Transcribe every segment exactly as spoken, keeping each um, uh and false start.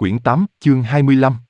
Quyển tám, chương hai mươi lăm.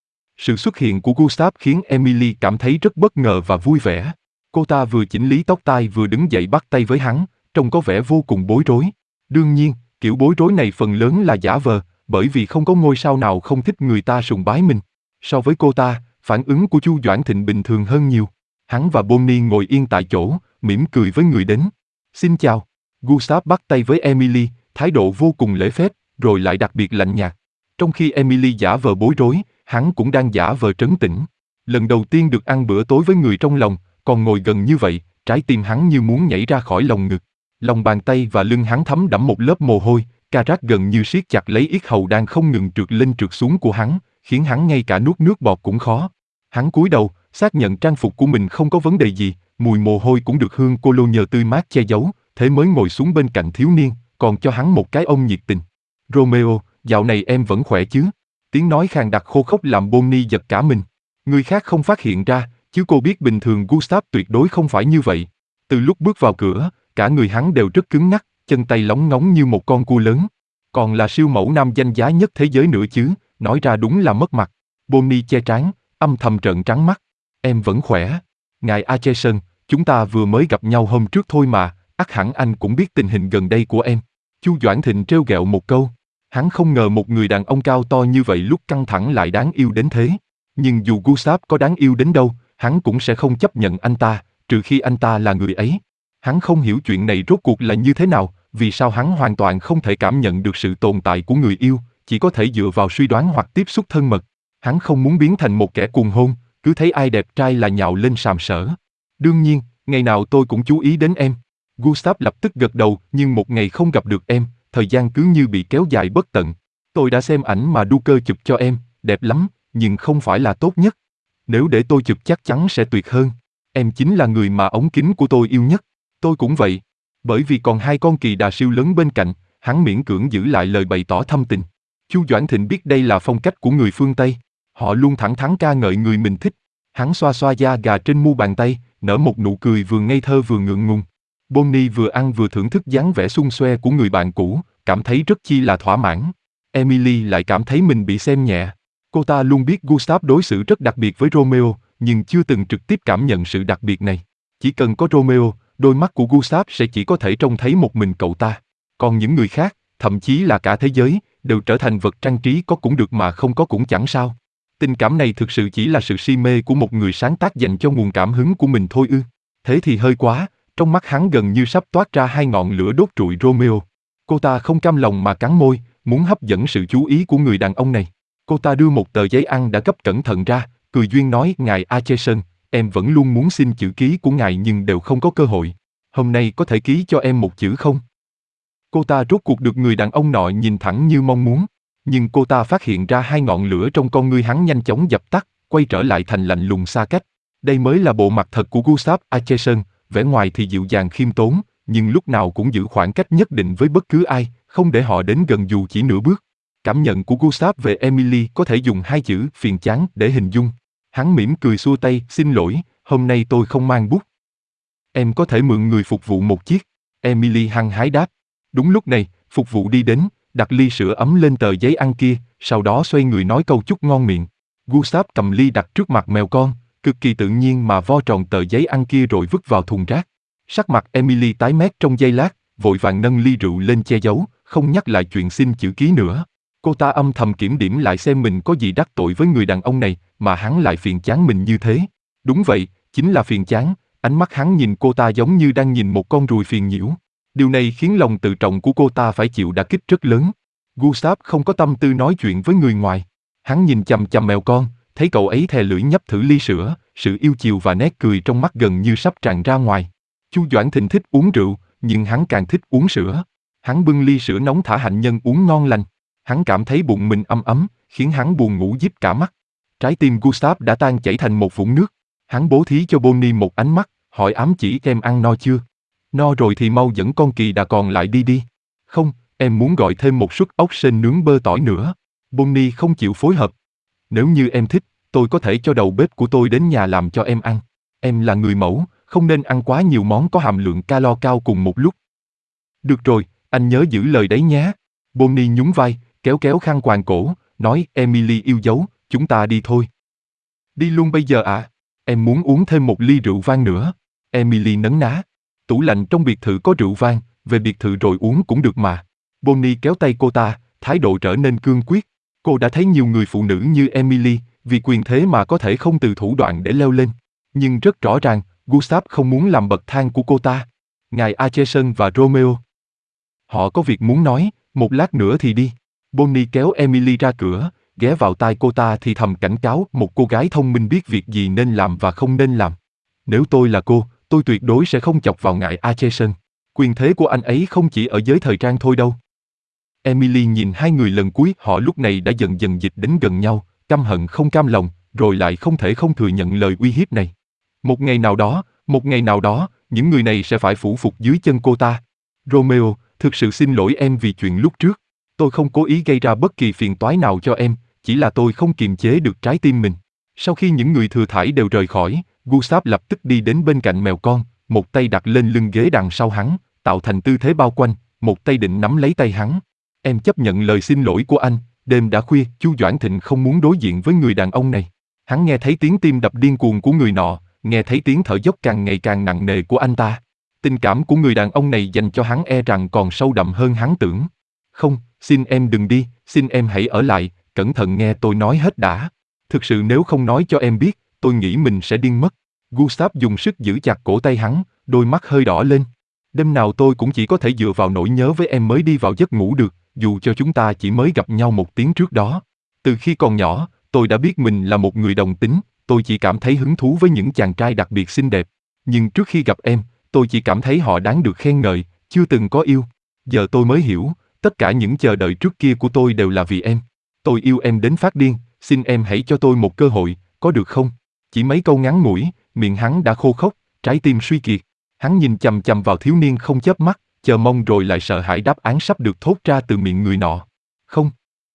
Sự xuất hiện của Gustav khiến Emily cảm thấy rất bất ngờ và vui vẻ. Cô ta vừa chỉnh lý tóc tai vừa đứng dậy bắt tay với hắn, trông có vẻ vô cùng bối rối. Đương nhiên, kiểu bối rối này phần lớn là giả vờ, bởi vì không có ngôi sao nào không thích người ta sùng bái mình. So với cô ta, phản ứng của Chu Doãn Thịnh bình thường hơn nhiều. Hắn và Bonnie ngồi yên tại chỗ, mỉm cười với người đến. Xin chào. Gustav bắt tay với Emily, thái độ vô cùng lễ phép, rồi lại đặc biệt lạnh nhạt. Trong khi Emily giả vờ bối rối, hắn cũng đang giả vờ trấn tĩnh. Lần đầu tiên được ăn bữa tối với người trong lòng, còn ngồi gần như vậy, trái tim hắn như muốn nhảy ra khỏi lồng ngực. Lòng bàn tay và lưng hắn thấm đẫm một lớp mồ hôi, Karak gần như siết chặt lấy yết hầu đang không ngừng trượt lên trượt xuống của hắn, khiến hắn ngay cả nuốt nước bọt cũng khó. Hắn cúi đầu, xác nhận trang phục của mình không có vấn đề gì, mùi mồ hôi cũng được hương cô lô nhờ tươi mát che giấu, thế mới ngồi xuống bên cạnh thiếu niên, còn cho hắn một cái ôm nhiệt tình. Romeo, dạo này em vẫn khỏe chứ? Tiếng nói khàn đặc khô khốc làm Bonnie giật cả mình. Người khác không phát hiện ra, chứ cô biết bình thường Gustav tuyệt đối không phải như vậy. Từ lúc bước vào cửa, cả người hắn đều rất cứng ngắc, chân tay lóng ngóng như một con cua lớn. Còn là siêu mẫu nam danh giá nhất thế giới nữa chứ, nói ra đúng là mất mặt. Bonnie che trán, âm thầm trợn trắng mắt. Em vẫn khỏe. Ngài Acheson, chúng ta vừa mới gặp nhau hôm trước thôi mà, ắt hẳn anh cũng biết tình hình gần đây của em. Chu Doãn Thịnh trêu ghẹo một câu. Hắn không ngờ một người đàn ông cao to như vậy lúc căng thẳng lại đáng yêu đến thế. Nhưng dù Gustav có đáng yêu đến đâu, hắn cũng sẽ không chấp nhận anh ta, trừ khi anh ta là người ấy. Hắn không hiểu chuyện này rốt cuộc là như thế nào, vì sao hắn hoàn toàn không thể cảm nhận được sự tồn tại của người yêu, chỉ có thể dựa vào suy đoán hoặc tiếp xúc thân mật. Hắn không muốn biến thành một kẻ cuồng hôn, cứ thấy ai đẹp trai là nhào lên sàm sỡ. Đương nhiên, ngày nào tôi cũng chú ý đến em. Gustav lập tức gật đầu, nhưng một ngày không gặp được em, thời gian cứ như bị kéo dài bất tận. Tôi đã xem ảnh mà Duker chụp cho em, đẹp lắm, nhưng không phải là tốt nhất. Nếu để tôi chụp chắc chắn sẽ tuyệt hơn. Em chính là người mà ống kính của tôi yêu nhất. Tôi cũng vậy. Bởi vì còn hai con kỳ đà siêu lớn bên cạnh, hắn miễn cưỡng giữ lại lời bày tỏ thâm tình. Chu Doãn Thịnh biết đây là phong cách của người phương Tây. Họ luôn thẳng thắn ca ngợi người mình thích. Hắn xoa xoa da gà trên mu bàn tay, nở một nụ cười vừa ngây thơ vừa ngượng ngùng. Bonnie vừa ăn vừa thưởng thức dáng vẻ xung xoe của người bạn cũ, cảm thấy rất chi là thỏa mãn. Emily lại cảm thấy mình bị xem nhẹ. Cô ta luôn biết Gustav đối xử rất đặc biệt với Romeo, nhưng chưa từng trực tiếp cảm nhận sự đặc biệt này. Chỉ cần có Romeo, đôi mắt của Gustav sẽ chỉ có thể trông thấy một mình cậu ta. Còn những người khác, thậm chí là cả thế giới, đều trở thành vật trang trí có cũng được mà không có cũng chẳng sao. Tình cảm này thực sự chỉ là sự si mê của một người sáng tác dành cho nguồn cảm hứng của mình thôi ư. Thế thì hơi quá, trong mắt hắn gần như sắp toát ra hai ngọn lửa đốt trụi Romeo. Cô ta không cam lòng mà cắn môi, muốn hấp dẫn sự chú ý của người đàn ông này. Cô ta đưa một tờ giấy ăn đã gấp cẩn thận ra, cười duyên nói: Ngài Acheson, em vẫn luôn muốn xin chữ ký của ngài nhưng đều không có cơ hội. Hôm nay có thể ký cho em một chữ không? Cô ta rốt cuộc được người đàn ông nọ nhìn thẳng như mong muốn. Nhưng cô ta phát hiện ra hai ngọn lửa trong con ngươi hắn nhanh chóng dập tắt, quay trở lại thành lạnh lùng xa cách. Đây mới là bộ mặt thật của Gustav Acheson, vẻ ngoài thì dịu dàng khiêm tốn, nhưng lúc nào cũng giữ khoảng cách nhất định với bất cứ ai, không để họ đến gần dù chỉ nửa bước. Cảm nhận của Gustav về Emily có thể dùng hai chữ phiền chán để hình dung. Hắn mỉm cười xua tay: Xin lỗi, hôm nay tôi không mang bút. Em có thể mượn người phục vụ một chiếc. Emily hăng hái đáp. Đúng lúc này, phục vụ đi đến, đặt ly sữa ấm lên tờ giấy ăn kia, sau đó xoay người nói câu chúc ngon miệng. Gustav cầm ly đặt trước mặt mèo con, cực kỳ tự nhiên mà vo tròn tờ giấy ăn kia rồi vứt vào thùng rác. Sắc mặt Emily tái mét trong giây lát, vội vàng nâng ly rượu lên che giấu, không nhắc lại chuyện xin chữ ký nữa. Cô ta âm thầm kiểm điểm lại xem mình có gì đắc tội với người đàn ông này, mà hắn lại phiền chán mình như thế. Đúng vậy, chính là phiền chán, ánh mắt hắn nhìn cô ta giống như đang nhìn một con ruồi phiền nhiễu. Điều này khiến lòng tự trọng của cô ta phải chịu đả kích rất lớn. Gustav không có tâm tư nói chuyện với người ngoài. Hắn nhìn chằm chằm mèo con, thấy cậu ấy thè lưỡi nhấp thử ly sữa, sự yêu chiều và nét cười trong mắt gần như sắp tràn ra ngoài. Chu Doãn Thịnh thích uống rượu, nhưng hắn càng thích uống sữa. Hắn bưng ly sữa nóng thả hạnh nhân uống ngon lành. Hắn cảm thấy bụng mình ấm ấm, khiến hắn buồn ngủ díp cả mắt. Trái tim Gustav đã tan chảy thành một vũng nước. Hắn bố thí cho Bonnie một ánh mắt, hỏi ám chỉ: Em ăn no chưa? No rồi thì mau dẫn con kỳ đà còn lại đi đi. Không, em muốn gọi thêm một suất ốc sên nướng bơ tỏi nữa. Bonnie không chịu phối hợp. Nếu như em thích, tôi có thể cho đầu bếp của tôi đến nhà làm cho em ăn. Em là người mẫu, không nên ăn quá nhiều món có hàm lượng calo cao cùng một lúc. Được rồi, anh nhớ giữ lời đấy nhé. Bonnie nhún vai, kéo kéo khăn quàng cổ, nói Emily yêu dấu, chúng ta đi thôi. Đi luôn bây giờ ạ? À? Em muốn uống thêm một ly rượu vang nữa. Emily nấn ná. Tủ lạnh trong biệt thự có rượu vang, về biệt thự rồi uống cũng được mà. Bonnie kéo tay cô ta, thái độ trở nên cương quyết. Cô đã thấy nhiều người phụ nữ như Emily, vì quyền thế mà có thể không từ thủ đoạn để leo lên. Nhưng rất rõ ràng, Gustav không muốn làm bậc thang của cô ta. Ngài Acheson và Romeo. Họ có việc muốn nói, một lát nữa thì đi. Bonnie kéo Emily ra cửa, ghé vào tai cô ta thì thầm cảnh cáo một cô gái thông minh biết việc gì nên làm và không nên làm. Nếu tôi là cô, tôi tuyệt đối sẽ không chọc vào ngài Acheson. Quyền thế của anh ấy không chỉ ở giới thời trang thôi đâu. Emily nhìn hai người lần cuối, họ lúc này đã dần dần dịch đến gần nhau, căm hận không cam lòng, rồi lại không thể không thừa nhận lời uy hiếp này. Một ngày nào đó, một ngày nào đó, những người này sẽ phải phủ phục dưới chân cô ta. Romeo, thực sự xin lỗi em vì chuyện lúc trước. Tôi không cố ý gây ra bất kỳ phiền toái nào cho em, chỉ là tôi không kiềm chế được trái tim mình. Sau khi những người thừa thãi đều rời khỏi, Gustav lập tức đi đến bên cạnh mèo con, một tay đặt lên lưng ghế đằng sau hắn, tạo thành tư thế bao quanh, một tay định nắm lấy tay hắn. Em chấp nhận lời xin lỗi của anh, đêm đã khuya, Chu Doãn Thịnh không muốn đối diện với người đàn ông này. Hắn nghe thấy tiếng tim đập điên cuồng của người nọ, nghe thấy tiếng thở dốc càng ngày càng nặng nề của anh ta. Tình cảm của người đàn ông này dành cho hắn e rằng còn sâu đậm hơn hắn tưởng. Không, xin em đừng đi, xin em hãy ở lại, cẩn thận nghe tôi nói hết đã. Thực sự nếu không nói cho em biết, tôi nghĩ mình sẽ điên mất. Gustav dùng sức giữ chặt cổ tay hắn, đôi mắt hơi đỏ lên. Đêm nào tôi cũng chỉ có thể dựa vào nỗi nhớ với em mới đi vào giấc ngủ được, dù cho chúng ta chỉ mới gặp nhau một tiếng trước đó. Từ khi còn nhỏ, tôi đã biết mình là một người đồng tính, tôi chỉ cảm thấy hứng thú với những chàng trai đặc biệt xinh đẹp. Nhưng trước khi gặp em, tôi chỉ cảm thấy họ đáng được khen ngợi, chưa từng có yêu. Giờ tôi mới hiểu, tất cả những chờ đợi trước kia của tôi đều là vì em. Tôi yêu em đến phát điên, xin em hãy cho tôi một cơ hội, có được không? Chỉ mấy câu ngắn ngủi, miệng hắn đã khô khốc, trái tim suy kiệt. Hắn nhìn chằm chằm vào thiếu niên không chớp mắt, chờ mong rồi lại sợ hãi đáp án sắp được thốt ra từ miệng người nọ. Không.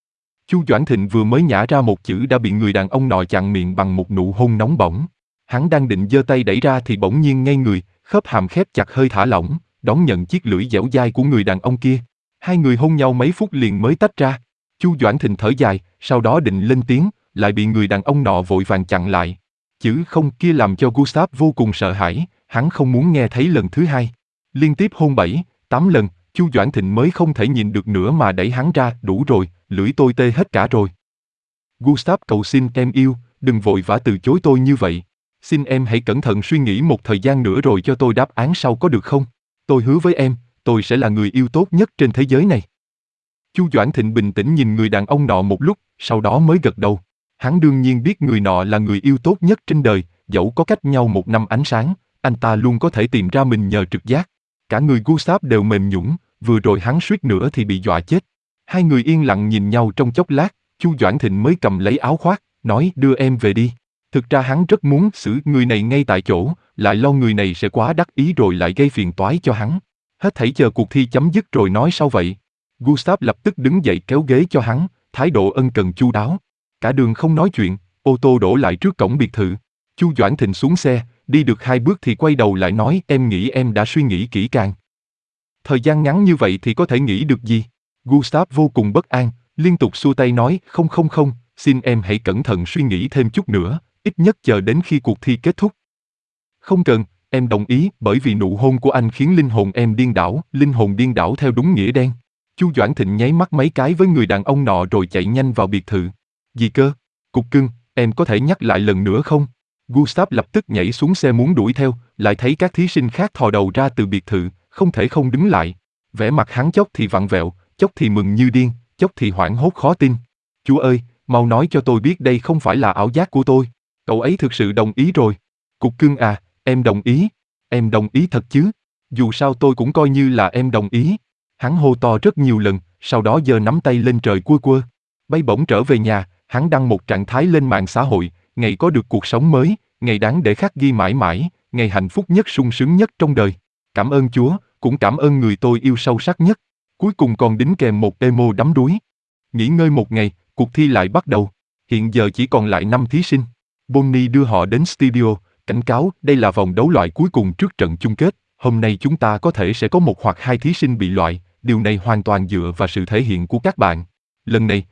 Chu Doãn Thịnh vừa mới nhả ra một chữ đã bị người đàn ông nọ chặn miệng bằng một nụ hôn nóng bỏng. Hắn đang định giơ tay đẩy ra thì bỗng nhiên ngây người, khớp hàm khép chặt hơi thả lỏng, đón nhận chiếc lưỡi dẻo dai của người đàn ông kia. Hai người hôn nhau mấy phút liền mới tách ra. Chu Doãn Thịnh thở dài, sau đó định lên tiếng, lại bị người đàn ông nọ vội vàng chặn lại. Chữ không kia làm cho Gustav vô cùng sợ hãi, hắn không muốn nghe thấy lần thứ hai. Liên tiếp hôn bảy, tám lần, Chu Doãn Thịnh mới không thể nhìn được nữa mà đẩy hắn ra, đủ rồi, lưỡi tôi tê hết cả rồi. Gustav cầu xin em yêu, đừng vội vã từ chối tôi như vậy. Xin em hãy cẩn thận suy nghĩ một thời gian nữa rồi cho tôi đáp án sau có được không? Tôi hứa với em, tôi sẽ là người yêu tốt nhất trên thế giới này. Chu Doãn Thịnh bình tĩnh nhìn người đàn ông nọ một lúc, sau đó mới gật đầu. Hắn đương nhiên biết người nọ là người yêu tốt nhất trên đời, dẫu có cách nhau một năm ánh sáng, anh ta luôn có thể tìm ra mình nhờ trực giác. Cả người Gustav đều mềm nhũn, vừa rồi hắn suýt nữa thì bị dọa chết. Hai người yên lặng nhìn nhau trong chốc lát, Chu Doãn Thịnh mới cầm lấy áo khoác, nói đưa em về đi. Thực ra hắn rất muốn xử người này ngay tại chỗ, lại lo người này sẽ quá đắc ý rồi lại gây phiền toái cho hắn. Hết thảy chờ cuộc thi chấm dứt rồi nói sau vậy. Gustav lập tức đứng dậy kéo ghế cho hắn, thái độ ân cần chu đáo. Cả đường không nói chuyện, ô tô đổ lại trước cổng biệt thự. Chu Doãn Thịnh xuống xe, đi được hai bước thì quay đầu lại nói em nghĩ em đã suy nghĩ kỹ càng. Thời gian ngắn như vậy thì có thể nghĩ được gì? Gustav vô cùng bất an, liên tục xua tay nói không không không, xin em hãy cẩn thận suy nghĩ thêm chút nữa, ít nhất chờ đến khi cuộc thi kết thúc. Không cần, em đồng ý, bởi vì nụ hôn của anh khiến linh hồn em điên đảo, linh hồn điên đảo theo đúng nghĩa đen. Chu Doãn Thịnh nháy mắt mấy cái với người đàn ông nọ rồi chạy nhanh vào biệt thự. Gì cơ? Cục cưng, em có thể nhắc lại lần nữa không? Gustav lập tức nhảy xuống xe muốn đuổi theo, lại thấy các thí sinh khác thò đầu ra từ biệt thự, không thể không đứng lại. Vẻ mặt hắn chốc thì vặn vẹo, chốc thì mừng như điên, chốc thì hoảng hốt khó tin. Chúa ơi, mau nói cho tôi biết đây không phải là ảo giác của tôi. Cậu ấy thực sự đồng ý rồi. Cục cưng à, em đồng ý. Em đồng ý thật chứ? Dù sao tôi cũng coi như là em đồng ý. Hắn hô to rất nhiều lần, sau đó giơ nắm tay lên trời quơ quơ. Bay bổng trở về nhà, hắn đăng một trạng thái lên mạng xã hội, ngày có được cuộc sống mới, ngày đáng để khắc ghi mãi mãi, ngày hạnh phúc nhất sung sướng nhất trong đời. Cảm ơn Chúa, cũng cảm ơn người tôi yêu sâu sắc nhất. Cuối cùng còn đính kèm một emo đắm đuối. Nghỉ ngơi một ngày, cuộc thi lại bắt đầu. Hiện giờ chỉ còn lại năm thí sinh. Bonnie đưa họ đến studio, cảnh cáo đây là vòng đấu loại cuối cùng trước trận chung kết. Hôm nay chúng ta có thể sẽ có một hoặc hai thí sinh bị loại, điều này hoàn toàn dựa vào sự thể hiện của các bạn. Lần này,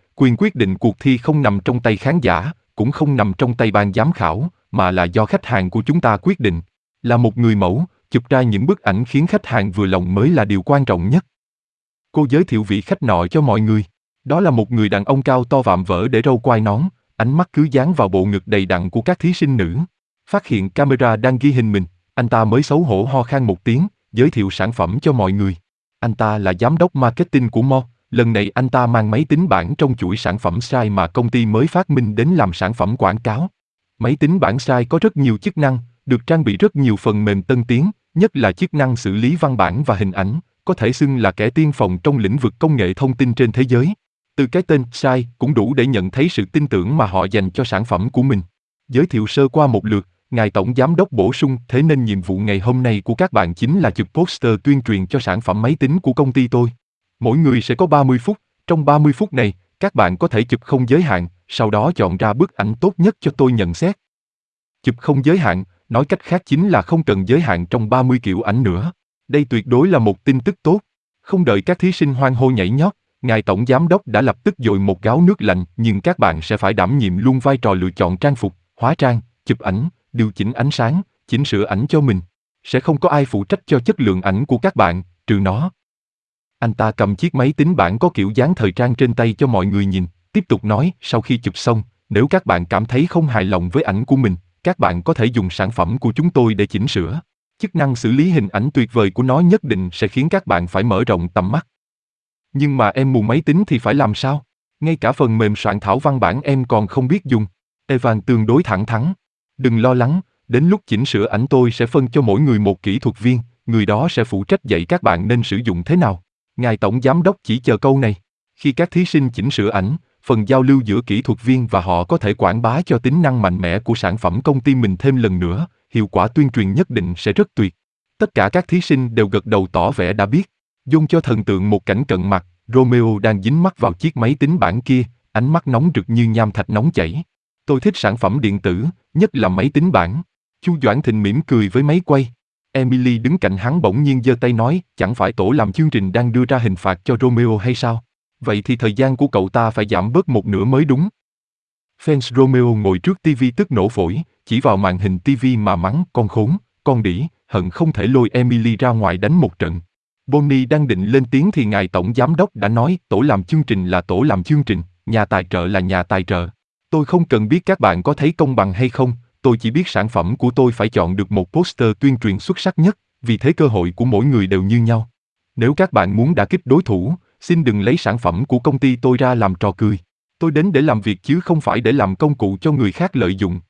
quyền quyết định cuộc thi không nằm trong tay khán giả, cũng không nằm trong tay ban giám khảo, mà là do khách hàng của chúng ta quyết định. Là một người mẫu, chụp ra những bức ảnh khiến khách hàng vừa lòng mới là điều quan trọng nhất. Cô giới thiệu vị khách nọ cho mọi người. Đó là một người đàn ông cao to vạm vỡ để râu quai nón, ánh mắt cứ dán vào bộ ngực đầy đặn của các thí sinh nữ. Phát hiện camera đang ghi hình mình, anh ta mới xấu hổ ho khan một tiếng, giới thiệu sản phẩm cho mọi người. Anh ta là giám đốc marketing của Mo, lần này anh ta mang máy tính bảng trong chuỗi sản phẩm Sky mà công ty mới phát minh đến làm sản phẩm quảng cáo. Máy tính bảng Sky có rất nhiều chức năng, được trang bị rất nhiều phần mềm tân tiến, nhất là chức năng xử lý văn bản và hình ảnh, có thể xưng là kẻ tiên phong trong lĩnh vực công nghệ thông tin trên thế giới. Từ cái tên Sky cũng đủ để nhận thấy sự tin tưởng mà họ dành cho sản phẩm của mình. Giới thiệu sơ qua một lượt, Ngài Tổng Giám đốc bổ sung, thế nên nhiệm vụ ngày hôm nay của các bạn chính là chụp poster tuyên truyền cho sản phẩm máy tính của công ty tôi. Mỗi người sẽ có ba mươi phút, trong ba mươi phút này, các bạn có thể chụp không giới hạn, sau đó chọn ra bức ảnh tốt nhất cho tôi nhận xét. Chụp không giới hạn, nói cách khác chính là không cần giới hạn trong ba mươi kiểu ảnh nữa. Đây tuyệt đối là một tin tức tốt. Không đợi các thí sinh hoan hô nhảy nhót, Ngài Tổng Giám đốc đã lập tức dội một gáo nước lạnh, nhưng các bạn sẽ phải đảm nhiệm luôn vai trò lựa chọn trang phục, hóa trang, chụp ảnh, điều chỉnh ánh sáng, chỉnh sửa ảnh cho mình. Sẽ không có ai phụ trách cho chất lượng ảnh của các bạn, trừ nó. Anh ta cầm chiếc máy tính bảng có kiểu dáng thời trang trên tay cho mọi người nhìn, tiếp tục nói, sau khi chụp xong, nếu các bạn cảm thấy không hài lòng với ảnh của mình, các bạn có thể dùng sản phẩm của chúng tôi để chỉnh sửa. Chức năng xử lý hình ảnh tuyệt vời của nó nhất định sẽ khiến các bạn phải mở rộng tầm mắt. Nhưng mà em mù máy tính thì phải làm sao? Ngay cả phần mềm soạn thảo văn bản em còn không biết dùng. Evan tương đối thẳng thắn. Đừng lo lắng, đến lúc chỉnh sửa ảnh tôi sẽ phân cho mỗi người một kỹ thuật viên, người đó sẽ phụ trách dạy các bạn nên sử dụng thế nào. Ngài Tổng Giám đốc chỉ chờ câu này. Khi các thí sinh chỉnh sửa ảnh, phần giao lưu giữa kỹ thuật viên và họ có thể quảng bá cho tính năng mạnh mẽ của sản phẩm công ty mình thêm lần nữa, hiệu quả tuyên truyền nhất định sẽ rất tuyệt. Tất cả các thí sinh đều gật đầu tỏ vẻ đã biết. Dung cho thần tượng một cảnh cận mặt, Romeo đang dính mắt vào chiếc máy tính bảng kia, ánh mắt nóng rực như nham thạch nóng chảy. Tôi thích sản phẩm điện tử, nhất là máy tính bảng. Chu Doãn Thịnh mỉm cười với máy quay. Emily đứng cạnh hắn bỗng nhiên giơ tay nói, chẳng phải tổ làm chương trình đang đưa ra hình phạt cho Romeo hay sao? Vậy thì thời gian của cậu ta phải giảm bớt một nửa mới đúng. Fans Romeo ngồi trước tivi tức nổ phổi, chỉ vào màn hình tivi mà mắng, con khốn, con đĩ, hận không thể lôi Emily ra ngoài đánh một trận. Bonnie đang định lên tiếng thì ngài tổng giám đốc đã nói, tổ làm chương trình là tổ làm chương trình, nhà tài trợ là nhà tài trợ. Tôi không cần biết các bạn có thấy công bằng hay không, tôi chỉ biết sản phẩm của tôi phải chọn được một poster tuyên truyền xuất sắc nhất, vì thế cơ hội của mỗi người đều như nhau. Nếu các bạn muốn đả kích đối thủ, xin đừng lấy sản phẩm của công ty tôi ra làm trò cười. Tôi đến để làm việc chứ không phải để làm công cụ cho người khác lợi dụng.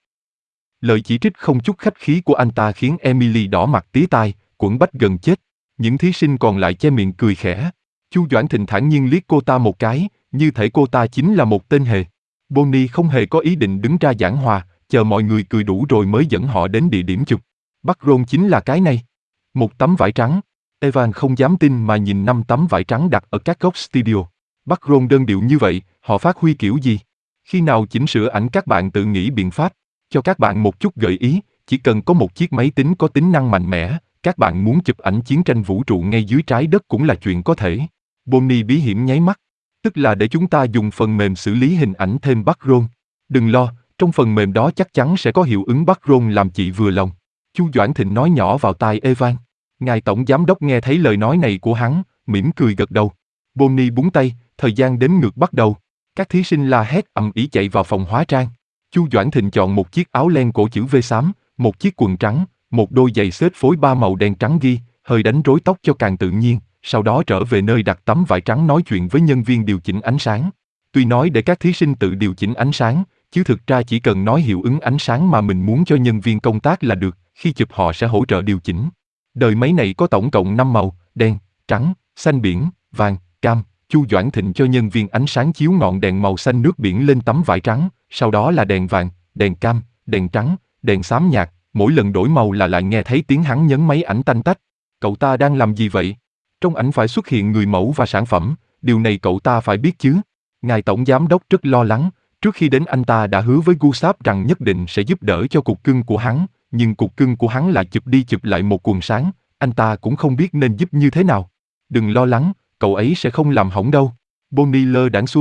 Lời chỉ trích không chút khách khí của anh ta khiến Emily đỏ mặt tía tai, quẫn bách gần chết. Những thí sinh còn lại che miệng cười khẽ. Chu Doãn Thịnh thản nhiên liếc cô ta một cái, như thể cô ta chính là một tên hề. Bonnie không hề có ý định đứng ra giảng hòa, chờ mọi người cười đủ rồi mới dẫn họ đến địa điểm chụp. Background chính là cái này. Một tấm vải trắng. Evan không dám tin mà nhìn năm tấm vải trắng đặt ở các góc studio. Background đơn điệu như vậy, họ phát huy kiểu gì? Khi nào chỉnh sửa ảnh các bạn tự nghĩ biện pháp. Cho các bạn một chút gợi ý, chỉ cần có một chiếc máy tính có tính năng mạnh mẽ, các bạn muốn chụp ảnh chiến tranh vũ trụ ngay dưới trái đất cũng là chuyện có thể. Bonnie bí hiểm nháy mắt. Tức là để chúng ta dùng phần mềm xử lý hình ảnh thêm background. Đừng lo, trong phần mềm đó chắc chắn sẽ có hiệu ứng background làm chị vừa lòng. Chu Doãn Thịnh nói nhỏ vào tai Evan. Ngài tổng giám đốc nghe thấy lời nói này của hắn, mỉm cười gật đầu. Bonnie búng tay, thời gian đếm ngược bắt đầu. Các thí sinh la hét ầm ĩ chạy vào phòng hóa trang. Chu Doãn Thịnh chọn một chiếc áo len cổ chữ V xám, một chiếc quần trắng, một đôi giày xếp phối ba màu đen trắng ghi, hơi đánh rối tóc cho càng tự nhiên, sau đó trở về nơi đặt tấm vải trắng nói chuyện với nhân viên điều chỉnh ánh sáng. Tuy nói để các thí sinh tự điều chỉnh ánh sáng, chứ thực ra chỉ cần nói hiệu ứng ánh sáng mà mình muốn cho nhân viên công tác là được, khi chụp họ sẽ hỗ trợ điều chỉnh. Đời máy này có tổng cộng năm màu, đen, trắng, xanh biển, vàng, cam. Chu Doãn Thịnh cho nhân viên ánh sáng chiếu ngọn đèn màu xanh nước biển lên tấm vải trắng, sau đó là đèn vàng, đèn cam, đèn trắng, đèn xám nhạt, mỗi lần đổi màu là lại nghe thấy tiếng hắn nhấn máy ảnh tanh tách. Cậu ta đang làm gì vậy? Trong ảnh phải xuất hiện người mẫu và sản phẩm, điều này cậu ta phải biết chứ. Ngài tổng giám đốc rất lo lắng, trước khi đến anh ta đã hứa với Gustav rằng nhất định sẽ giúp đỡ cho cục cưng của hắn, nhưng cục cưng của hắn lại chụp đi chụp lại một quần sáng, anh ta cũng không biết nên giúp như thế nào. Đừng lo lắng, cậu ấy sẽ không làm hỏng đâu. Bonnie lơ đãng xua tay,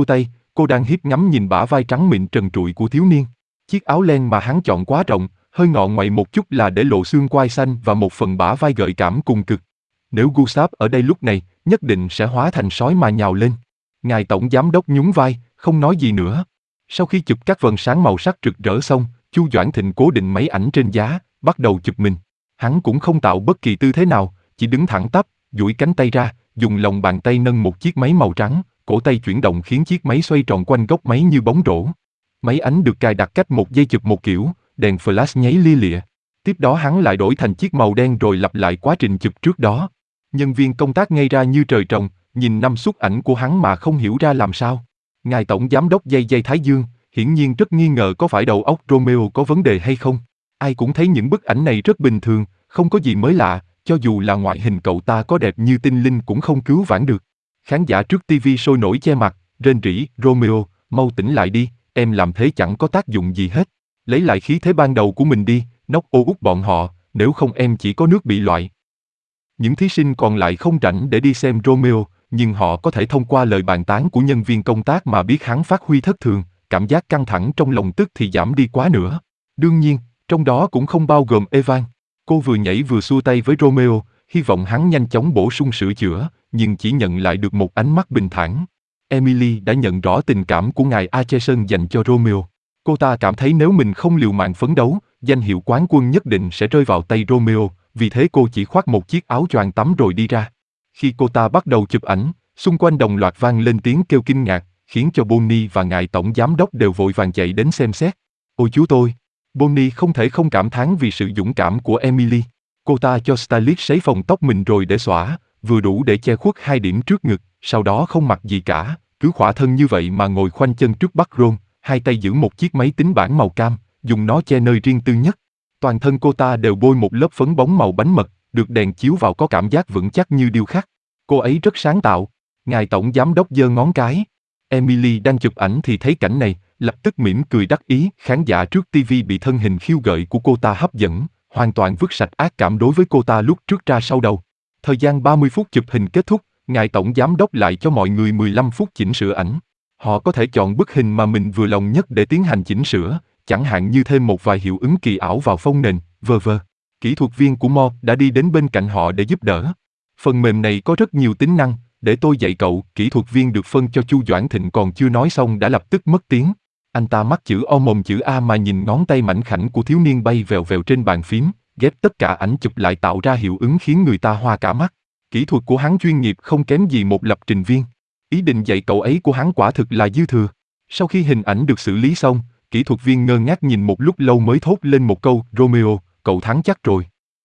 cô đang hiếp ngắm nhìn bả vai trắng mịn trần trụi của thiếu niên. Chiếc áo len mà hắn chọn quá rộng, hơi ngọ ngoại một chút là để lộ xương quai xanh và một phần bả vai gợi cảm cùng cực. Nếu Gustav ở đây lúc này, nhất định sẽ hóa thành sói mà nhào lên. Ngài tổng giám đốc nhún vai, không nói gì nữa. Sau khi chụp các vầng sáng màu sắc rực rỡ xong, Chu Doãn Thịnh cố định máy ảnh trên giá, bắt đầu chụp mình. Hắn cũng không tạo bất kỳ tư thế nào, chỉ đứng thẳng tắp, duỗi cánh tay ra, dùng lòng bàn tay nâng một chiếc máy màu trắng, cổ tay chuyển động khiến chiếc máy xoay tròn quanh góc máy như bóng rổ. Máy ảnh được cài đặt cách một giây chụp một kiểu, đèn flash nháy lia lịa. Tiếp đó hắn lại đổi thành chiếc màu đen rồi lặp lại quá trình chụp trước đó. Nhân viên công tác ngây ra như trời trồng, nhìn năm suất ảnh của hắn mà không hiểu ra làm sao. Ngài tổng giám đốc dây dây thái dương, hiển nhiên rất nghi ngờ có phải đầu óc Romeo có vấn đề hay không. Ai cũng thấy những bức ảnh này rất bình thường, không có gì mới lạ, cho dù là ngoại hình cậu ta có đẹp như tinh linh cũng không cứu vãn được. Khán giả trước tivi sôi nổi che mặt, rên rỉ, Romeo, mau tỉnh lại đi, em làm thế chẳng có tác dụng gì hết. Lấy lại khí thế ban đầu của mình đi, nóc ô út bọn họ, nếu không em chỉ có nước bị loại. Những thí sinh còn lại không rảnh để đi xem Romeo, nhưng họ có thể thông qua lời bàn tán của nhân viên công tác mà biết hắn phát huy thất thường, cảm giác căng thẳng trong lòng tức thì giảm đi quá nữa. Đương nhiên, trong đó cũng không bao gồm Evan. Cô vừa nhảy vừa xua tay với Romeo, hy vọng hắn nhanh chóng bổ sung sửa chữa, nhưng chỉ nhận lại được một ánh mắt bình thản. Emily đã nhận rõ tình cảm của ngài Acheson dành cho Romeo. Cô ta cảm thấy nếu mình không liều mạng phấn đấu, danh hiệu quán quân nhất định sẽ rơi vào tay Romeo, vì thế cô chỉ khoác một chiếc áo choàng tắm rồi đi ra. Khi cô ta bắt đầu chụp ảnh, xung quanh đồng loạt vang lên tiếng kêu kinh ngạc, khiến cho Bonnie và ngài tổng giám đốc đều vội vàng chạy đến xem xét. Ôi chú tôi! Bonnie không thể không cảm thán vì sự dũng cảm của Emily. Cô ta cho stylist sấy phồng tóc mình rồi để xõa, vừa đủ để che khuất hai điểm trước ngực, sau đó không mặc gì cả, cứ khỏa thân như vậy mà ngồi khoanh chân trước bắc rôn, hai tay giữ một chiếc máy tính bảng màu cam, dùng nó che nơi riêng tư nhất. Toàn thân cô ta đều bôi một lớp phấn bóng màu bánh mật, được đèn chiếu vào có cảm giác vững chắc như điêu khắc. Cô ấy rất sáng tạo. Ngài tổng giám đốc giơ ngón cái. Emily đang chụp ảnh thì thấy cảnh này, lập tức mỉm cười đắc ý. Khán giả trước tivi bị thân hình khiêu gợi của cô ta hấp dẫn, hoàn toàn vứt sạch ác cảm đối với cô ta lúc trước ra sau đầu. Thời gian ba mươi phút chụp hình kết thúc, ngài tổng giám đốc lại cho mọi người mười lăm phút chỉnh sửa ảnh. Họ có thể chọn bức hình mà mình vừa lòng nhất để tiến hành chỉnh sửa, chẳng hạn như thêm một vài hiệu ứng kỳ ảo vào phông nền, vân vân. Kỹ thuật viên của Mo đã đi đến bên cạnh họ để giúp đỡ. Phần mềm này có rất nhiều tính năng, để tôi dạy cậu. Kỹ thuật viên được phân cho Chu Doãn Thịnh còn chưa nói xong đã lập tức mất tiếng. Anh ta mắc chữ O mồm chữ A mà nhìn ngón tay mảnh khảnh của thiếu niên bay vèo vèo trên bàn phím, ghép tất cả ảnh chụp lại tạo ra hiệu ứng khiến người ta hoa cả mắt. Kỹ thuật của hắn chuyên nghiệp không kém gì một lập trình viên. Ý định dạy cậu ấy của hắn quả thực là dư thừa. Sau khi hình ảnh được xử lý xong, kỹ thuật viên ngơ ngác nhìn một lúc lâu mới thốt lên một câu, Romeo, cậu thắng chắc rồi.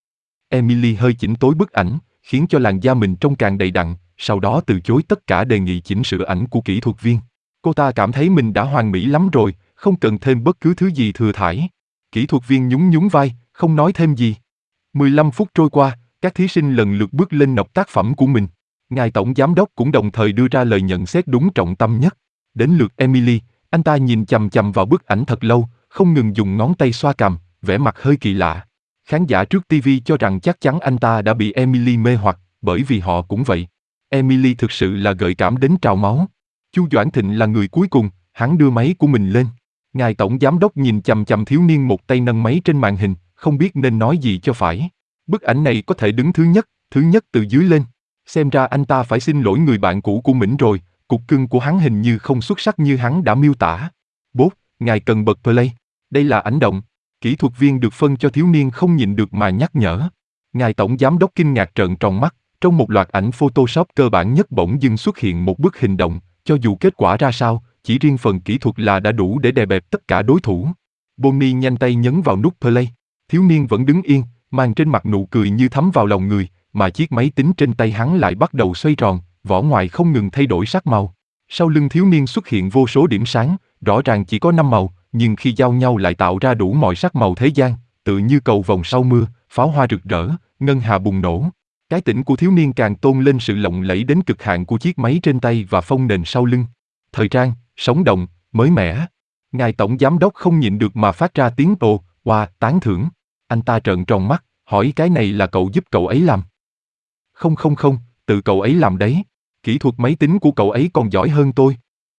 Emily hơi chỉnh tối bức ảnh, khiến cho làn da mình trông càng đầy đặn, sau đó từ chối tất cả đề nghị chỉnh sửa ảnh của kỹ thuật viên. Cô ta cảm thấy mình đã hoàn mỹ lắm rồi, không cần thêm bất cứ thứ gì thừa thãi. Kỹ thuật viên nhún nhún vai, không nói thêm gì. mười lăm phút trôi qua, các thí sinh lần lượt bước lên nộp tác phẩm của mình. Ngài tổng giám đốc cũng đồng thời đưa ra lời nhận xét đúng trọng tâm nhất. Đến lượt Emily, anh ta nhìn chằm chằm vào bức ảnh thật lâu, không ngừng dùng ngón tay xoa cằm, vẻ mặt hơi kỳ lạ. Khán giả trước tivi cho rằng chắc chắn anh ta đã bị Emily mê hoặc, bởi vì họ cũng vậy. Emily thực sự là gợi cảm đến trào máu. Chu Doãn Thịnh là người cuối cùng, hắn đưa máy của mình lên. Ngài tổng giám đốc nhìn chằm chằm thiếu niên một tay nâng máy trên màn hình, không biết nên nói gì cho phải. Bức ảnh này có thể đứng thứ nhất, thứ nhất từ dưới lên. Xem ra anh ta phải xin lỗi người bạn cũ của mình rồi, cục cưng của hắn hình như không xuất sắc như hắn đã miêu tả. Bố, ngài cần bật play. Đây là ảnh động. Kỹ thuật viên được phân cho thiếu niên không nhịn được mà nhắc nhở. Ngài tổng giám đốc kinh ngạc trợn tròn mắt, trong một loạt ảnh Photoshop cơ bản nhất bỗng dưng xuất hiện một bức hình động, cho dù kết quả ra sao, chỉ riêng phần kỹ thuật là đã đủ để đè bẹp tất cả đối thủ. Bonnie nhanh tay nhấn vào nút play. Thiếu niên vẫn đứng yên, mang trên mặt nụ cười như thấm vào lòng người, mà chiếc máy tính trên tay hắn lại bắt đầu xoay tròn, vỏ ngoài không ngừng thay đổi sắc màu. Sau lưng thiếu niên xuất hiện vô số điểm sáng, rõ ràng chỉ có năm màu, nhưng khi giao nhau lại tạo ra đủ mọi sắc màu thế gian, tự như cầu vồng sau mưa, pháo hoa rực rỡ, ngân hà bùng nổ. Cái tỉnh của thiếu niên càng tôn lên sự lộng lẫy đến cực hạn của chiếc máy trên tay và phông nền sau lưng. Thời trang, sống động, mới mẻ. Ngài tổng giám đốc không nhịn được mà phát ra tiếng ồ, oa, tán thưởng. Anh ta trợn tròn mắt, hỏi cái này là cậu giúp cậu ấy làm? Không không không, tự cậu ấy làm đấy. Kỹ thuật máy tính của cậu ấy còn giỏi hơn tôi.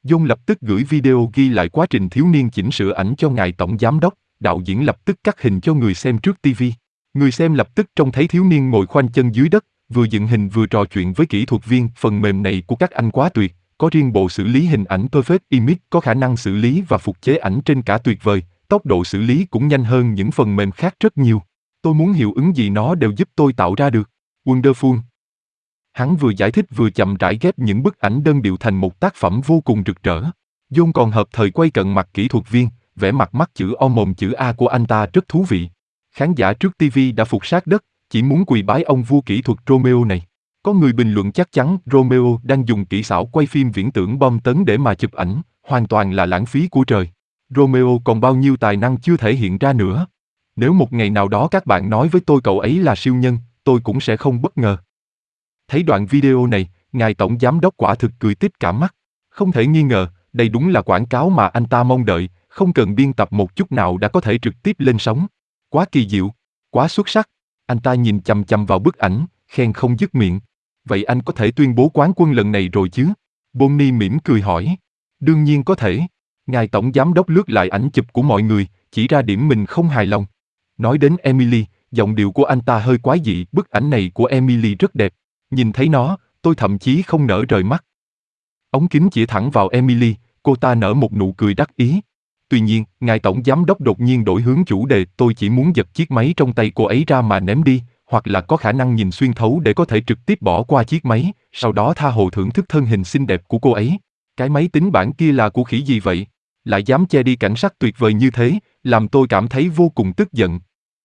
John lập tức gửi video ghi lại quá trình thiếu niên chỉnh sửa ảnh cho ngài tổng giám đốc, đạo diễn lập tức cắt hình cho người xem trước ti vi. Người xem lập tức trông thấy thiếu niên ngồi khoanh chân dưới đất, vừa dựng hình vừa trò chuyện với kỹ thuật viên. Phần mềm này của các anh quá tuyệt, có riêng bộ xử lý hình ảnh Perfect Image có khả năng xử lý và phục chế ảnh trên cả tuyệt vời, tốc độ xử lý cũng nhanh hơn những phần mềm khác rất nhiều. Tôi muốn hiệu ứng gì nó đều giúp tôi tạo ra được. Wonderful. Hắn vừa giải thích vừa chậm rãi ghép những bức ảnh đơn điệu thành một tác phẩm vô cùng rực rỡ. John còn hợp thời quay cận mặt kỹ thuật viên, vẽ mặt mắt chữ O mồm chữ A của anh ta rất thú vị. Khán giả trước ti vi đã phục sát đất, chỉ muốn quỳ bái ông vua kỹ thuật Romeo này. Có người bình luận chắc chắn Romeo đang dùng kỹ xảo quay phim viễn tưởng bom tấn để mà chụp ảnh, hoàn toàn là lãng phí của trời. Romeo còn bao nhiêu tài năng chưa thể hiện ra nữa. Nếu một ngày nào đó các bạn nói với tôi cậu ấy là siêu nhân, tôi cũng sẽ không bất ngờ. Thấy đoạn video này, ngài tổng giám đốc quả thực cười tít cả mắt. Không thể nghi ngờ, đây đúng là quảng cáo mà anh ta mong đợi, không cần biên tập một chút nào đã có thể trực tiếp lên sóng. Quá kỳ diệu, quá xuất sắc. Anh ta nhìn chằm chằm vào bức ảnh, khen không dứt miệng. Vậy anh có thể tuyên bố quán quân lần này rồi chứ? Bonnie mỉm cười hỏi. Đương nhiên có thể. Ngài tổng giám đốc lướt lại ảnh chụp của mọi người, chỉ ra điểm mình không hài lòng. Nói đến Emily, giọng điệu của anh ta hơi quái dị. Bức ảnh này của Emily rất đẹp. Nhìn thấy nó, tôi thậm chí không nỡ rời mắt. Ống kính chĩa thẳng vào Emily, cô ta nở một nụ cười đắc ý. Tuy nhiên, ngài tổng giám đốc đột nhiên đổi hướng chủ đề. Tôi chỉ muốn giật chiếc máy trong tay cô ấy ra mà ném đi, hoặc là có khả năng nhìn xuyên thấu để có thể trực tiếp bỏ qua chiếc máy, sau đó tha hồ thưởng thức thân hình xinh đẹp của cô ấy. Cái máy tính bảng kia là của khỉ gì vậy? Lại dám che đi cảnh sắc tuyệt vời như thế, làm tôi cảm thấy vô cùng tức giận.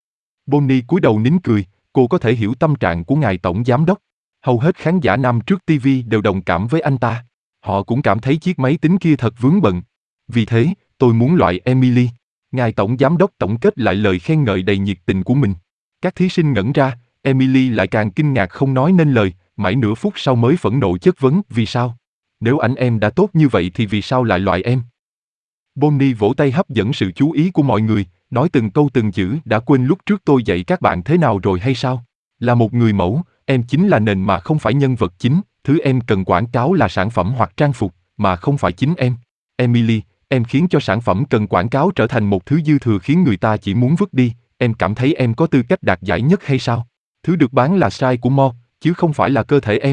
Bonnie cúi đầu nín cười, cô có thể hiểu tâm trạng của ngài tổng giám đốc. Hầu hết khán giả nam trước ti vi đều đồng cảm với anh ta. Họ cũng cảm thấy chiếc máy tính kia thật vướng bận. Vì thế, tôi muốn loại Emily. Ngài tổng giám đốc tổng kết lại lời khen ngợi đầy nhiệt tình của mình. Các thí sinh ngẩn ra, Emily lại càng kinh ngạc không nói nên lời, mãi nửa phút sau mới phẫn nộ chất vấn vì sao. Nếu ảnh em đã tốt như vậy thì vì sao lại loại em? Bonnie vỗ tay hấp dẫn sự chú ý của mọi người, nói từng câu từng chữ. Đã quên lúc trước tôi dạy các bạn thế nào rồi hay sao? Là một người mẫu, em chính là nền mà không phải nhân vật chính, thứ em cần quảng cáo là sản phẩm hoặc trang phục, mà không phải chính em. Emily, em khiến cho sản phẩm cần quảng cáo trở thành một thứ dư thừa khiến người ta chỉ muốn vứt đi. Em cảm thấy em có tư cách đạt giải nhất hay sao? Thứ được bán là style của Mo, chứ không phải là cơ thể em.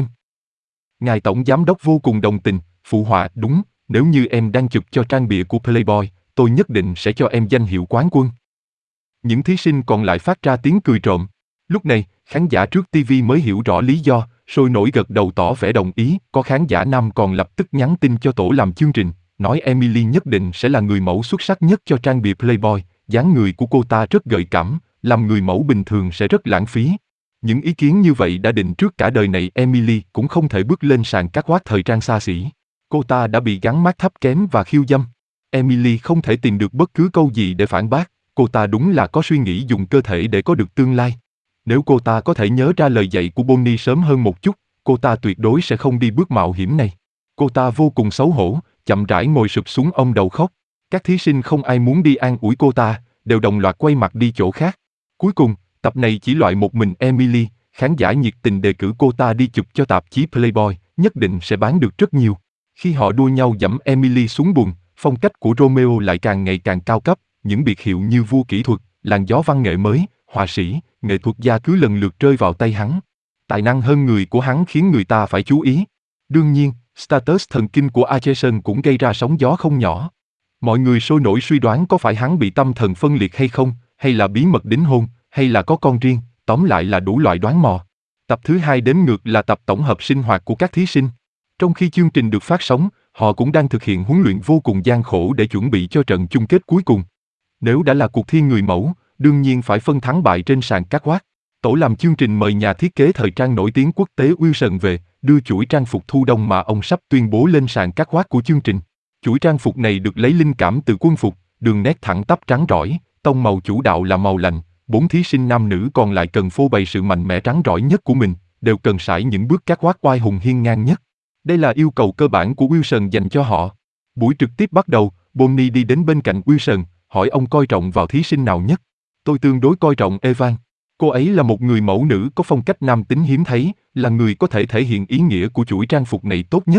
Ngài tổng giám đốc vô cùng đồng tình, phụ họa đúng, nếu như em đang chụp cho trang bìa của Playboy, tôi nhất định sẽ cho em danh hiệu quán quân. Những thí sinh còn lại phát ra tiếng cười trộm. Lúc này, khán giả trước ti vi mới hiểu rõ lý do, sôi nổi gật đầu tỏ vẻ đồng ý. Có khán giả nam còn lập tức nhắn tin cho tổ làm chương trình, nói Emily nhất định sẽ là người mẫu xuất sắc nhất cho trang bìa Playboy. Dáng người của cô ta rất gợi cảm, làm người mẫu bình thường sẽ rất lãng phí. Những ý kiến như vậy đã định trước cả đời này Emily cũng không thể bước lên sàn catwalk thời trang xa xỉ. Cô ta đã bị gắn mác thấp kém và khiêu dâm. Emily không thể tìm được bất cứ câu gì để phản bác, cô ta đúng là có suy nghĩ dùng cơ thể để có được tương lai. Nếu cô ta có thể nhớ ra lời dạy của Bonnie sớm hơn một chút, cô ta tuyệt đối sẽ không đi bước mạo hiểm này. Cô ta vô cùng xấu hổ, chậm rãi ngồi sụp xuống ôm đầu khóc. Các thí sinh không ai muốn đi an ủi cô ta, đều đồng loạt quay mặt đi chỗ khác. Cuối cùng, tập này chỉ loại một mình Emily, khán giả nhiệt tình đề cử cô ta đi chụp cho tạp chí Playboy, nhất định sẽ bán được rất nhiều. Khi họ đua nhau dẫm Emily xuống bùn, phong cách của Romeo lại càng ngày càng cao cấp, những biệt hiệu như vua kỹ thuật, làn gió văn nghệ mới, họa sĩ, nghệ thuật gia cứ lần lượt rơi vào tay hắn. Tài năng hơn người của hắn khiến người ta phải chú ý. Đương nhiên, status thần kinh của Acheson cũng gây ra sóng gió không nhỏ. Mọi người sôi nổi suy đoán có phải hắn bị tâm thần phân liệt hay không, hay là bí mật đính hôn, hay là có con riêng, tóm lại là đủ loại đoán mò. Tập thứ hai đếm ngược là tập tổng hợp sinh hoạt của các thí sinh. Trong khi chương trình được phát sóng, họ cũng đang thực hiện huấn luyện vô cùng gian khổ để chuẩn bị cho trận chung kết cuối cùng. Nếu đã là cuộc thi người mẫu, đương nhiên phải phân thắng bại trên sàn catwalk. Tổ làm chương trình mời nhà thiết kế thời trang nổi tiếng quốc tế Wilson về, đưa chuỗi trang phục thu đông mà ông sắp tuyên bố lên sàn catwalk của chương trình. Chuỗi trang phục này được lấy linh cảm từ quân phục, đường nét thẳng tắp trắng rỏi, tông màu chủ đạo là màu lạnh. Bốn thí sinh nam nữ còn lại cần phô bày sự mạnh mẽ trắng rỏi nhất của mình, đều cần sải những bước catwalk oai hùng hiên ngang nhất. Đây là yêu cầu cơ bản của Wilson dành cho họ. Buổi trực tiếp bắt đầu, Bonnie đi đến bên cạnh Wilson, hỏi ông coi trọng vào thí sinh nào nhất. Tôi tương đối coi trọng Evan. Cô ấy là một người mẫu nữ có phong cách nam tính hiếm thấy, là người có thể thể hiện ý nghĩa của chuỗi trang phục này tốt nhất.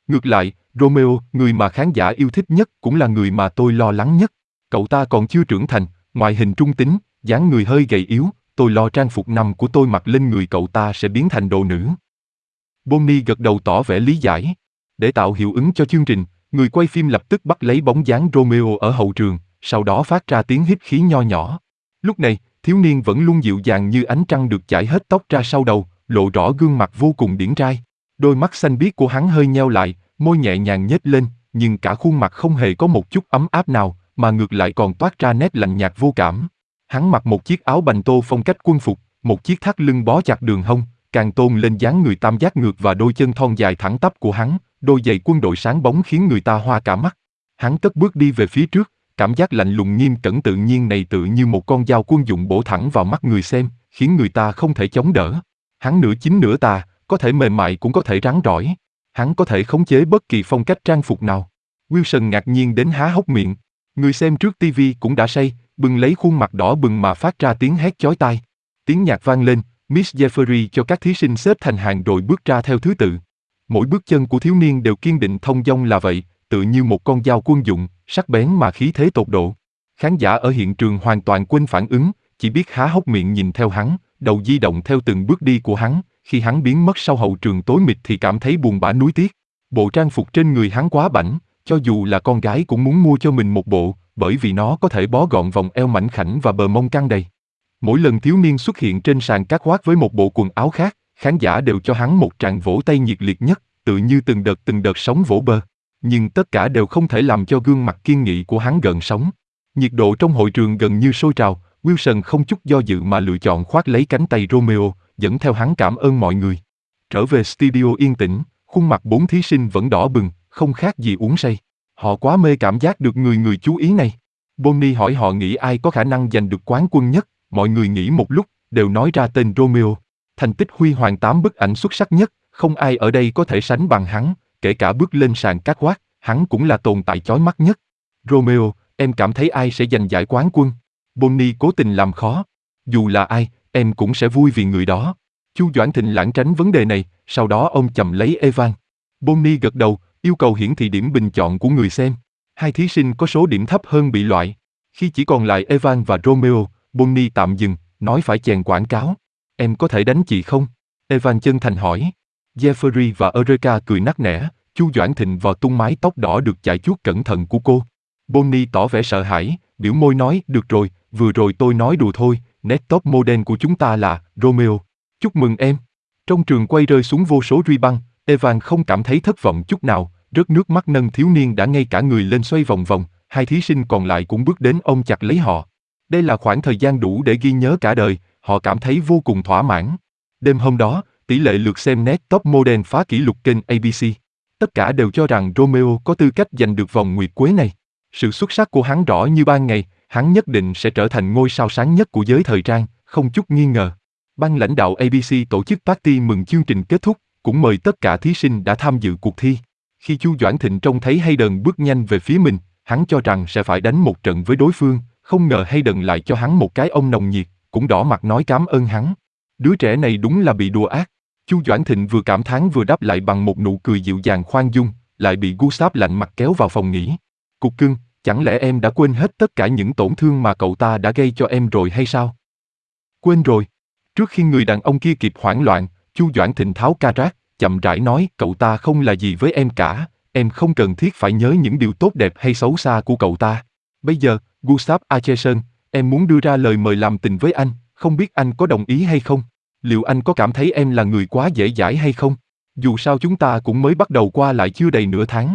Ngược lại, Romeo, người mà khán giả yêu thích nhất cũng là người mà tôi lo lắng nhất. Cậu ta còn chưa trưởng thành, ngoại hình trung tính, dáng người hơi gầy yếu, tôi lo trang phục nằm của tôi mặc lên người cậu ta sẽ biến thành đồ nữ. Bonnie gật đầu tỏ vẻ lý giải. Để tạo hiệu ứng cho chương trình, người quay phim lập tức bắt lấy bóng dáng Romeo ở hậu trường, sau đó phát ra tiếng hít khí nho nhỏ. Lúc này, thiếu niên vẫn luôn dịu dàng như ánh trăng được chải hết tóc ra sau đầu, lộ rõ gương mặt vô cùng điển trai. Đôi mắt xanh biếc của hắn hơi nheo lại, môi nhẹ nhàng nhếch lên, nhưng cả khuôn mặt không hề có một chút ấm áp nào, mà ngược lại còn toát ra nét lạnh nhạt vô cảm. Hắn mặc một chiếc áo bành tô phong cách quân phục, một chiếc thắt lưng bó chặt đường hông, càng tôn lên dáng người tam giác ngược và đôi chân thon dài thẳng tắp của hắn, đôi giày quân đội sáng bóng khiến người ta hoa cả mắt. Hắn cất bước đi về phía trước, cảm giác lạnh lùng nghiêm cẩn tự nhiên này tự như một con dao quân dụng bổ thẳng vào mắt người xem, khiến người ta không thể chống đỡ. Hắn nửa chính nửa tà, có thể mềm mại cũng có thể rắn rỏi. Hắn có thể khống chế bất kỳ phong cách trang phục nào. Wilson ngạc nhiên đến há hốc miệng. Người xem trước ti vi cũng đã say, bừng lấy khuôn mặt đỏ bừng mà phát ra tiếng hét chói tai. Tiếng nhạc vang lên, Miss Jeffrey cho các thí sinh xếp thành hàng rồi bước ra theo thứ tự. Mỗi bước chân của thiếu niên đều kiên định thông dong là vậy, tự như một con dao quân dụng, sắc bén mà khí thế tột độ. Khán giả ở hiện trường hoàn toàn quên phản ứng, chỉ biết há hốc miệng nhìn theo hắn, đầu di động theo từng bước đi của hắn. Khi hắn biến mất sau hậu trường tối mịt thì cảm thấy buồn bã nuối tiếc. Bộ trang phục trên người hắn quá bảnh, cho dù là con gái cũng muốn mua cho mình một bộ, bởi vì nó có thể bó gọn vòng eo mảnh khảnh và bờ mông căng đầy. Mỗi lần thiếu niên xuất hiện trên sàn catwalk với một bộ quần áo khác, khán giả đều cho hắn một tràng vỗ tay nhiệt liệt nhất, tự như từng đợt từng đợt sóng vỗ bờ. Nhưng tất cả đều không thể làm cho gương mặt kiên nghị của hắn gợn sóng. Nhiệt độ trong hội trường gần như sôi trào, Wilson không chút do dự mà lựa chọn khoác lấy cánh tay Romeo, dẫn theo hắn cảm ơn mọi người. Trở về studio yên tĩnh, khuôn mặt bốn thí sinh vẫn đỏ bừng, không khác gì uống say. Họ quá mê cảm giác được người người chú ý này. Bonnie hỏi họ nghĩ ai có khả năng giành được quán quân nhất, mọi người nghĩ một lúc, đều nói ra tên Romeo. Thành tích huy hoàng tám bức ảnh xuất sắc nhất, không ai ở đây có thể sánh bằng hắn, kể cả bước lên sàn catwalk, hắn cũng là tồn tại chói mắt nhất. Romeo, em cảm thấy ai sẽ giành giải quán quân? Bonnie cố tình làm khó. Dù là ai, em cũng sẽ vui vì người đó. Chu Doãn Thịnh lảng tránh vấn đề này, sau đó ông chầm lấy Evan. Bonnie gật đầu, yêu cầu hiển thị điểm bình chọn của người xem. Hai thí sinh có số điểm thấp hơn bị loại. Khi chỉ còn lại Evan và Romeo, Bonnie tạm dừng, nói phải chèn quảng cáo. Em có thể đánh chị không? Evan chân thành hỏi. Jeffrey và Eureka cười nắc nẻ, Chu Doãn Thịnh vò tung mái tóc đỏ được chải chuốt cẩn thận của cô. Bonnie tỏ vẻ sợ hãi, biểu môi nói, được rồi, vừa rồi tôi nói đùa thôi, nét top model của chúng ta là Romeo. Chúc mừng em. Trong trường quay rơi xuống vô số ruy băng, Evan không cảm thấy thất vọng chút nào, rớt nước mắt nâng thiếu niên đã ngay cả người lên xoay vòng vòng, hai thí sinh còn lại cũng bước đến ôm chặt lấy họ. Đây là khoảng thời gian đủ để ghi nhớ cả đời, họ cảm thấy vô cùng thỏa mãn. Đêm hôm đó, tỷ lệ lượt xem nét top model phá kỷ lục kênh a bê xê. Tất cả đều cho rằng Romeo có tư cách giành được vòng nguyệt quế này. Sự xuất sắc của hắn rõ như ban ngày, hắn nhất định sẽ trở thành ngôi sao sáng nhất của giới thời trang, không chút nghi ngờ. Ban lãnh đạo a bê xê tổ chức party mừng chương trình kết thúc, cũng mời tất cả thí sinh đã tham dự cuộc thi. Khi Chu Doãn Thịnh trông thấy Hayden bước nhanh về phía mình, hắn cho rằng sẽ phải đánh một trận với đối phương, không ngờ Hayden lại cho hắn một cái ôm nồng nhiệt, cũng đỏ mặt nói cảm ơn hắn. Đứa trẻ này đúng là bị đùa ác. Chu Doãn Thịnh vừa cảm thán vừa đáp lại bằng một nụ cười dịu dàng khoan dung, lại bị Gustav lạnh mặt kéo vào phòng nghỉ. Cục cưng, chẳng lẽ em đã quên hết tất cả những tổn thương mà cậu ta đã gây cho em rồi hay sao? Quên rồi. Trước khi người đàn ông kia kịp hoảng loạn, Chu Doãn Thịnh tháo ca rác, chậm rãi nói, cậu ta không là gì với em cả, em không cần thiết phải nhớ những điều tốt đẹp hay xấu xa của cậu ta. Bây giờ, Gustav Acherson, em muốn đưa ra lời mời làm tình với anh, không biết anh có đồng ý hay không? Liệu anh có cảm thấy em là người quá dễ dãi hay không? Dù sao chúng ta cũng mới bắt đầu qua lại chưa đầy nửa tháng.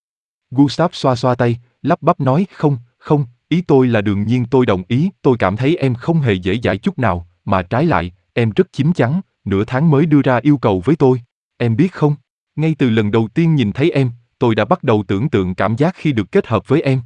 Gustav xoa xoa tay, lắp bắp nói, không, không, ý tôi là đương nhiên tôi đồng ý, tôi cảm thấy em không hề dễ dãi chút nào, mà trái lại, em rất chín chắn, nửa tháng mới đưa ra yêu cầu với tôi. Em biết không, ngay từ lần đầu tiên nhìn thấy em, tôi đã bắt đầu tưởng tượng cảm giác khi được kết hợp với em.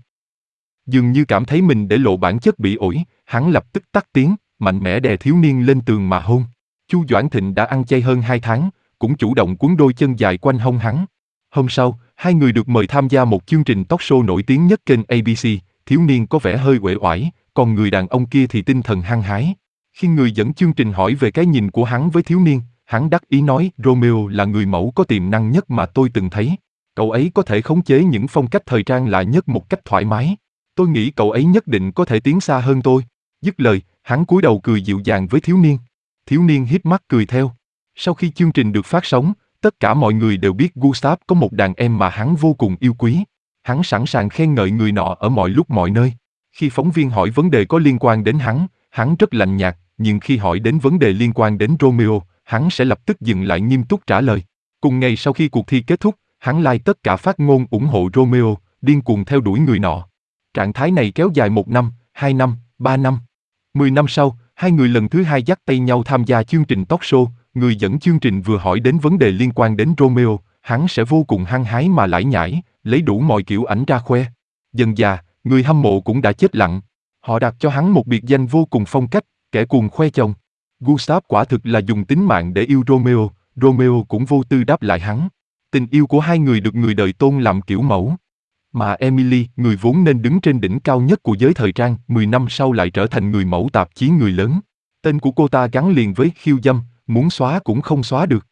Dường như cảm thấy mình để lộ bản chất bị ổi, hắn lập tức tắt tiếng, mạnh mẽ đè thiếu niên lên tường mà hôn. Chu Doãn Thịnh đã ăn chay hơn hai tháng, cũng chủ động quấn đôi chân dài quanh hông hắn. Hôm sau, hai người được mời tham gia một chương trình talk show nổi tiếng nhất kênh a bê xê, thiếu niên có vẻ hơi uể oải, còn người đàn ông kia thì tinh thần hăng hái. Khi người dẫn chương trình hỏi về cái nhìn của hắn với thiếu niên, hắn đắc ý nói, Romeo là người mẫu có tiềm năng nhất mà tôi từng thấy. Cậu ấy có thể khống chế những phong cách thời trang lạ nhất một cách thoải mái. Tôi nghĩ cậu ấy nhất định có thể tiến xa hơn tôi. Dứt lời, hắn cúi đầu cười dịu dàng với thiếu niên. Thiếu niên híp mắt cười theo. Sau khi chương trình được phát sóng, tất cả mọi người đều biết Gustav có một đàn em mà hắn vô cùng yêu quý. Hắn sẵn sàng khen ngợi người nọ ở mọi lúc mọi nơi. Khi phóng viên hỏi vấn đề có liên quan đến hắn, hắn rất lạnh nhạt, nhưng khi hỏi đến vấn đề liên quan đến Romeo, hắn sẽ lập tức dừng lại nghiêm túc trả lời. Cùng ngày sau khi cuộc thi kết thúc, hắn like tất cả phát ngôn ủng hộ Romeo, điên cuồng theo đuổi người nọ. Trạng thái này kéo dài một năm, hai năm, ba năm. Mười năm sau, hai người lần thứ hai dắt tay nhau tham gia chương trình talk show, người dẫn chương trình vừa hỏi đến vấn đề liên quan đến Romeo, hắn sẽ vô cùng hăng hái mà lải nhải, lấy đủ mọi kiểu ảnh ra khoe. Dần dà, người hâm mộ cũng đã chết lặng. Họ đặt cho hắn một biệt danh vô cùng phong cách, kẻ cuồng khoe chồng. Gustav quả thực là dùng tính mạng để yêu Romeo, Romeo cũng vô tư đáp lại hắn. Tình yêu của hai người được người đời tôn làm kiểu mẫu. Mà Emily, người vốn nên đứng trên đỉnh cao nhất của giới thời trang, mười năm sau lại trở thành người mẫu tạp chí người lớn. Tên của cô ta gắn liền với khiêu dâm, muốn xóa cũng không xóa được.